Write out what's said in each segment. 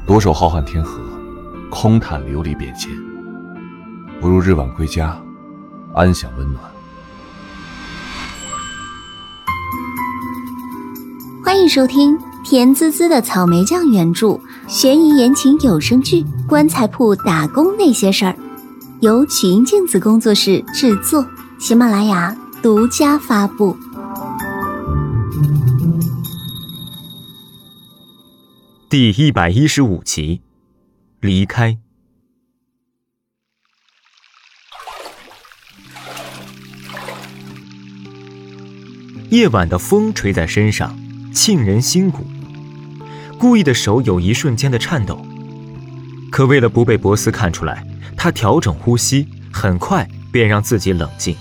独守浩瀚天河，空叹流离变迁，不如日晚归家，安享温暖。 欢迎收听甜滋滋的草莓酱原著悬疑言情有声剧《棺材铺打工那些事儿》，由曲音镜子工作室制作，喜马拉雅独家发布。 第115集，离开。夜晚的风吹在身上，沁人心骨。顾意的手有一瞬间的颤抖，可为了不被博斯看出来，他调整呼吸，很快便让自己冷静。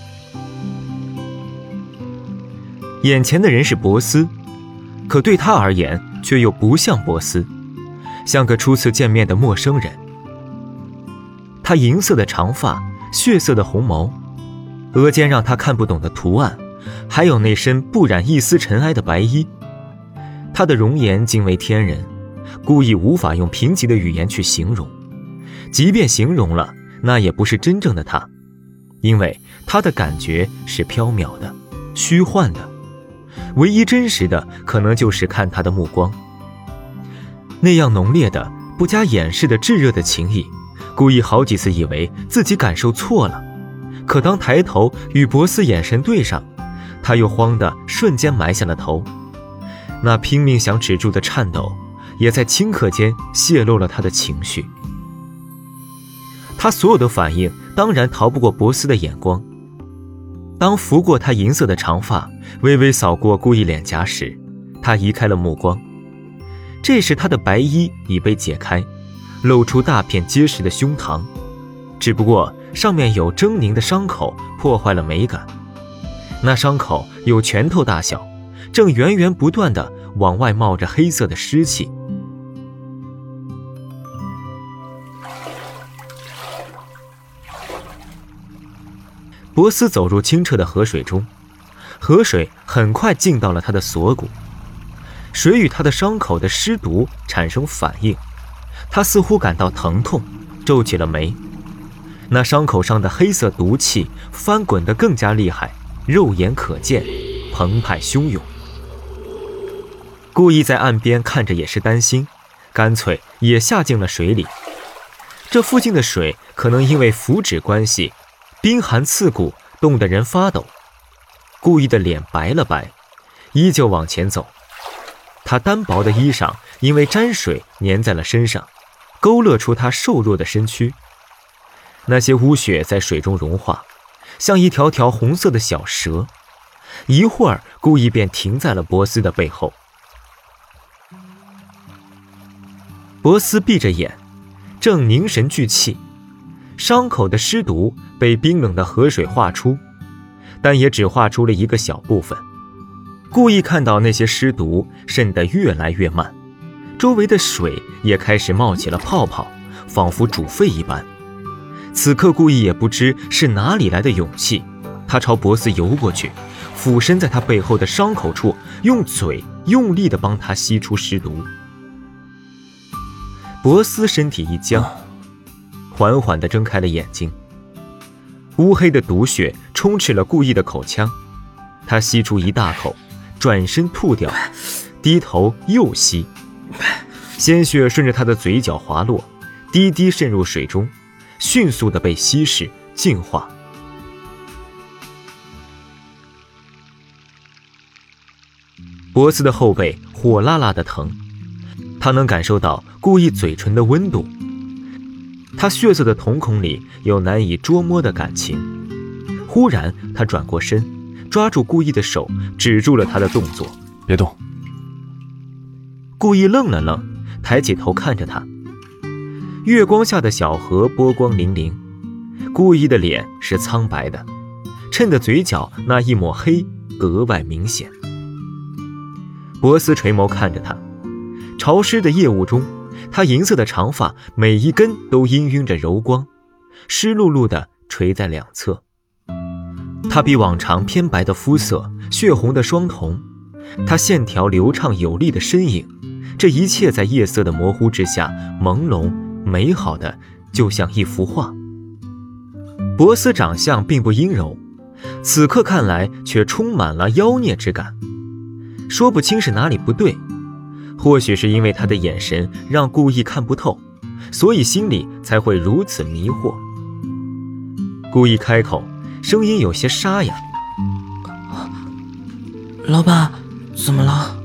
眼前的人是博斯，可对他而言却又不像博斯，像个初次见面的陌生人。他银色的长发，血色的红眸，额间让他看不懂的图案，还有那身不染一丝尘埃的白衣。他的容颜惊为天人，故意无法用贫瘠的语言去形容，即便形容了，那也不是真正的他，因为他的感觉是缥缈的、虚幻的，唯一真实的可能就是看他的目光。那样浓烈的、不加掩饰的炙热的情谊，故意好几次以为自己感受错了，可当抬头与博斯眼神对上，他又慌得瞬间埋下了头。那拼命想止住的颤抖，也在顷刻间泄露了他的情绪。他所有的反应当然逃不过博斯的眼光。当拂过他银色的长发，微微扫过顾意脸颊时，他移开了目光。这时他的白衣已被解开，露出大片结实的胸膛，只不过上面有狰狞的伤口破坏了美感。那伤口有拳头大小，正源源不断地往外冒着黑色的湿气。博斯走入清澈的河水中，河水很快进到了他的锁骨，水与他的伤口的湿毒产生反应，他似乎感到疼痛，皱起了眉。那伤口上的黑色毒气翻滚得更加厉害，肉眼可见，澎湃汹涌。顾意在岸边看着也是担心，干脆也下进了水里。这附近的水可能因为浮脂关系，冰寒刺骨，冻得人发抖。顾意的脸白了白，依旧往前走。他单薄的衣裳因为沾水粘在了身上，勾勒出他瘦弱的身躯。那些污血在水中融化，像一条条红色的小蛇。一会儿，顾意便停在了博斯的背后。博斯闭着眼，正凝神聚气。伤口的湿毒被冰冷的河水化出，但也只化出了一个小部分。顾意看到那些湿毒渗得越来越慢，周围的水也开始冒起了泡泡，仿佛煮沸一般。此刻顾意也不知是哪里来的勇气，他朝博斯游过去，俯身在他背后的伤口处，用嘴用力地帮他吸出湿毒。博斯身体一僵，缓缓地睁开了眼睛。乌黑的毒血充斥了顾意的口腔，他吸出一大口，转身吐掉，低头又吸，鲜血顺着他的嘴角滑落，滴滴渗入水中，迅速地被稀释净化。博斯的后背火辣辣的疼，他能感受到顾意嘴唇的温度，他血色的瞳孔里有难以捉摸的感情。忽然他转过身，抓住顾意的手，止住了他的动作。 别动。 顾意愣了愣，抬起头看着他。月光下的小河波光粼粼，顾意的脸是苍白的，衬得嘴角那一抹黑格外明显。博斯垂眸看着他，潮湿的夜雾中，他银色的长发每一根都氤氲着柔光，湿漉漉地垂在两侧。他比往常偏白的肤色，血红的双瞳，他线条流畅有力的身影， 这一切在夜色的模糊之下，朦胧美好的就像一幅画。博斯长相并不阴柔，此刻看来却充满了妖孽之感，说不清是哪里不对，或许是因为他的眼神让顾意看不透，所以心里才会如此迷惑。顾意开口，声音有些沙哑： 老板，怎么了？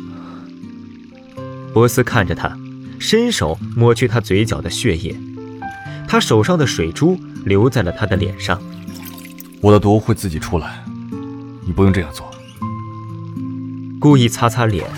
博斯看着他，伸手抹去他嘴角的血液，他手上的水珠流在了他的脸上。 我的毒会自己出来，你不用这样做。 顾意擦擦脸，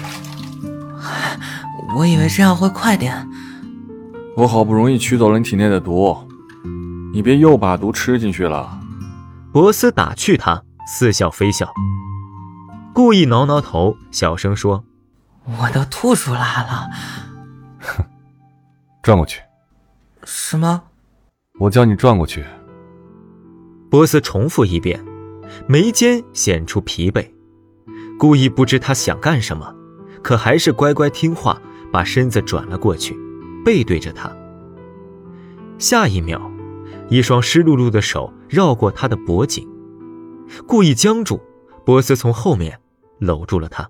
我以为这样会快点。 我好不容易取走了你体内的毒，你别又把毒吃进去了。 博斯打趣他，似笑非笑。顾意挠挠头，小声说： 我都吐出来了。 哼，转过去。 什么？ 我叫你转过去。 博斯重复一遍，眉间显出疲惫。顾意不知他想干什么，可还是乖乖听话，把身子转了过去，背对着他。下一秒，一双湿漉漉的手绕过他的脖颈，顾意僵住。博斯从后面搂住了他。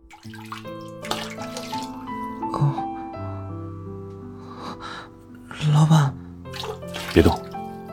老板， 别动。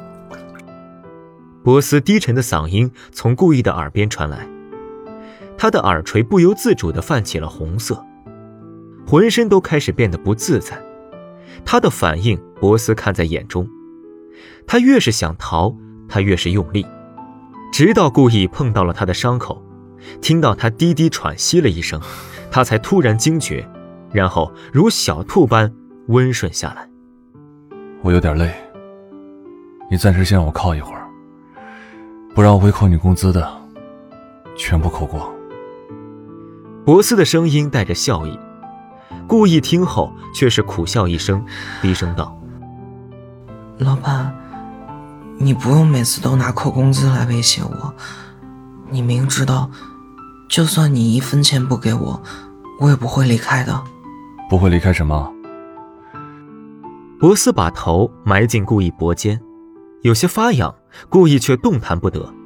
博斯低沉的嗓音从顾意的耳边传来，他的耳垂不由自主地泛起了红色，浑身都开始变得不自在。他的反应，博斯看在眼中。他越是想逃，他越是用力，直到顾意碰到了他的伤口，听到他低低喘息了一声，他才突然惊觉，然后如小兔般温顺下来。 我有点累，你暂时先让我靠一会儿，不然我会扣你工资的，全部扣光。 博斯的声音带着笑意，顾意听后却是苦笑一声，低声道： 老板，你不用每次都拿扣工资来威胁我，你明知道就算你1分钱不给我，我也不会离开的。 不会离开什么？ 博斯把头埋进顾意脖间，有些发痒，顾意却动弹不得。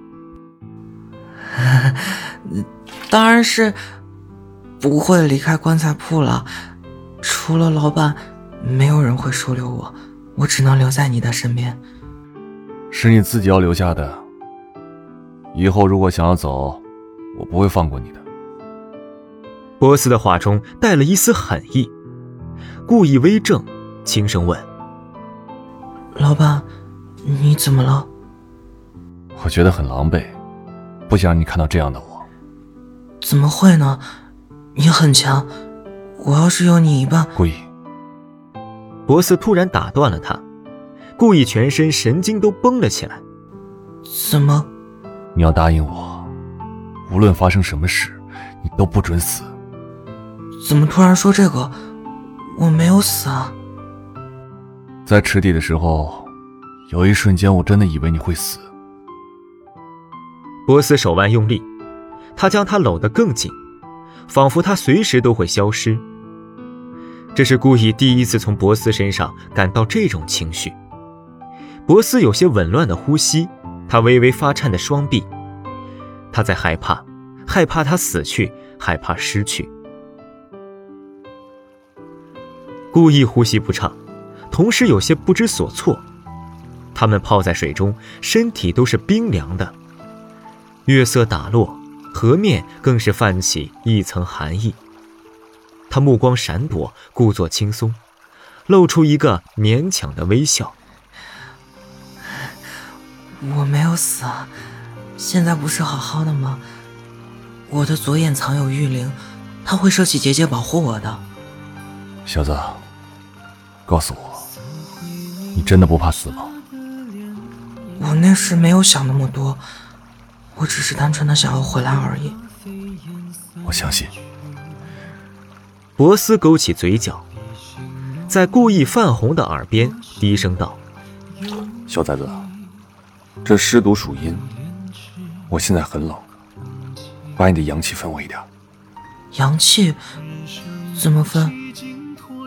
当然是不会离开棺材铺了，除了老板，没有人会收留我，我只能留在你的身边。 是你自己要留下的，以后如果想要走，我不会放过你的。 博斯的话中带了一丝狠意，顾意微怔，轻声问： 老板，你怎么了？ 我觉得很狼狈，不想让你看到这样的我。 怎么会呢？你很强，我要是有你一半。 顾意。 博斯突然打断了他，顾意全身神经都绷了起来。 怎么？ 你要答应我，无论发生什么事，你都不准死。 怎么突然说这个？我没有死啊。 在池底的时候，有一瞬间我真的以为你会死。 博斯手腕用力，他将他搂得更紧，仿佛他随时都会消失。这是顾意第一次从博斯身上感到这种情绪。博斯有些紊乱的呼吸，他微微发颤的双臂，他在害怕，害怕他死去，害怕失去。顾意呼吸不畅，同时有些不知所措。他们泡在水中，身体都是冰凉的。月色打落，河面更是泛起一层寒意。他目光闪躲，故作轻松，露出一个勉强的微笑。 我没有死啊，现在不是好好的吗？我的左眼藏有玉灵，他会设起结界保护我的。 小子，告诉我，你真的不怕死吗？ 我那时没有想那么多，我只是单纯的想要回来而已。 我相信。 博斯勾起嘴角，在顾意泛红的耳边低声道： 小崽子，这尸毒属阴，我现在很冷，把你的阳气分我一点。 阳气怎么分？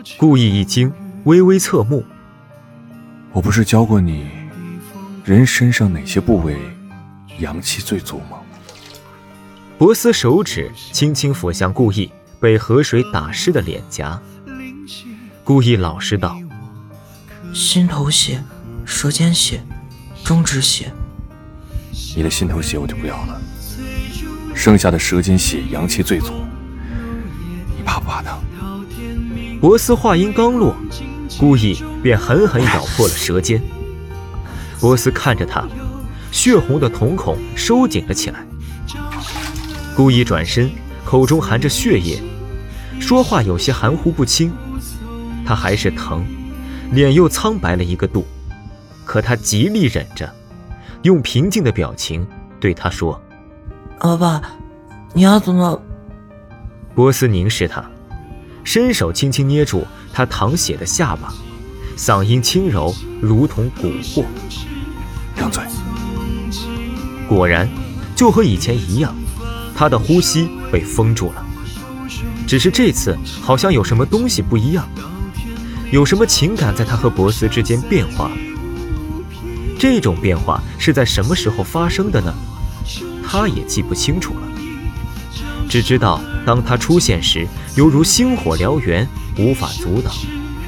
顾意一惊，微微侧目。 我不是教过你人身上哪些部位阳气最足吗？ 博斯手指轻轻抚向顾意被河水打湿的脸颊。顾意老实道： 心头血、舌尖血、中指血。 你的心头血我就不要了，剩下的舌尖血阳气最足，你怕不怕疼？ 博斯话音刚落，顾意便狠狠咬破了舌尖。博斯看着他，血红的瞳孔收紧了起来。顾意转身，口中含着血液，说话有些含糊不清。他还是疼，脸又苍白了一个度，可他极力忍着，用平静的表情对他说： 老爸，你要怎么？ 波斯凝视他，伸手轻轻捏住他淌血的下巴，嗓音轻柔，如同蛊惑。 张嘴。 果然，就和以前一样，他的呼吸被封住了。只是这次好像有什么东西不一样，有什么情感在他和博斯之间变化了。这种变化是在什么时候发生的呢？他也记不清楚了，只知道当他出现时，犹如星火燎原，无法阻挡。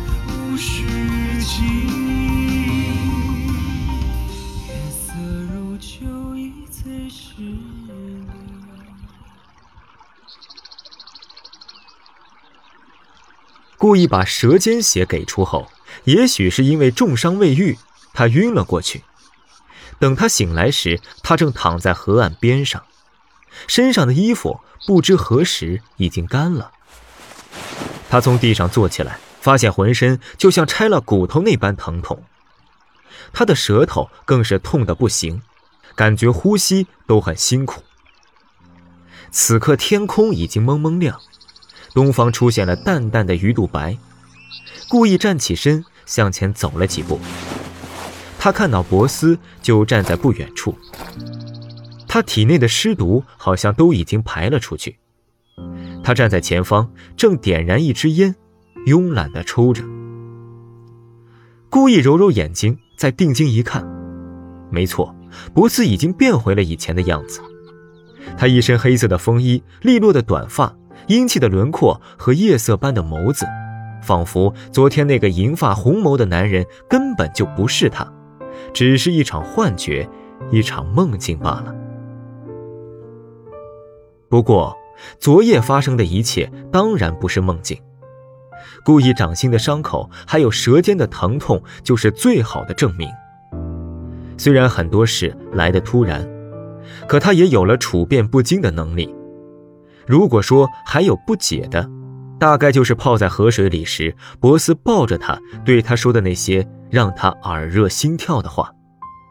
故意把舌尖血给出后，也许是因为重伤未愈，他晕了过去。等他醒来时，他正躺在河岸边上，身上的衣服不知何时已经干了。他从地上坐起来，发现浑身就像拆了骨头那般疼痛，他的舌头更是痛得不行，感觉呼吸都很辛苦。此刻天空已经蒙蒙亮，东方出现了淡淡的鱼肚白。故意站起身，向前走了几步。他看到博斯就站在不远处，他体内的尸毒好像都已经排了出去。他站在前方，正点燃一支烟，慵懒地抽着。故意揉揉眼睛，再定睛一看，没错，博斯已经变回了以前的样子。他一身黑色的风衣，利落的短发，英气的轮廓和夜色般的眸子，仿佛昨天那个银发红眸的男人根本就不是他，只是一场幻觉，一场梦境罢了。不过昨夜发生的一切当然不是梦境，故意掌心的伤口还有舌尖的疼痛就是最好的证明。虽然很多事来得突然，可他也有了处变不惊的能力。如果说还有不解的，大概就是泡在河水里时，博斯抱着他对他说的那些让他耳热心跳的话。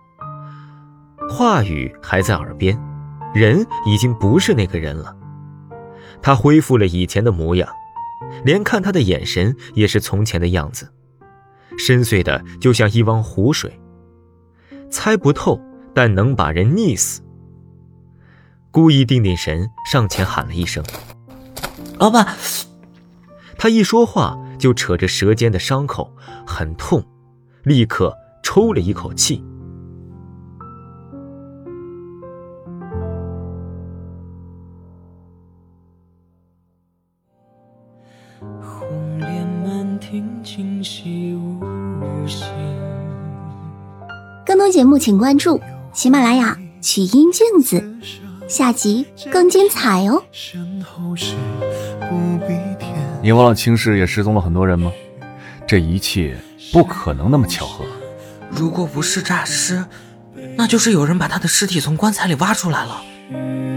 话语还在耳边，人已经不是那个人了。他恢复了以前的模样，连看他的眼神也是从前的样子，深邃的就像一汪湖水，猜不透，但能把人溺死。故意定定神，上前喊了一声： 老板。 他一说话就扯着舌尖的伤口，很痛，立刻抽了一口气。 红莲满庭，今夕无心。 更多节目请关注喜马拉雅曲音镜子，下集更精彩哦。 你忘了青市也失踪了很多人吗？这一切不可能那么巧合。 如果不是诈尸，那就是有人把他的尸体从棺材里挖出来了。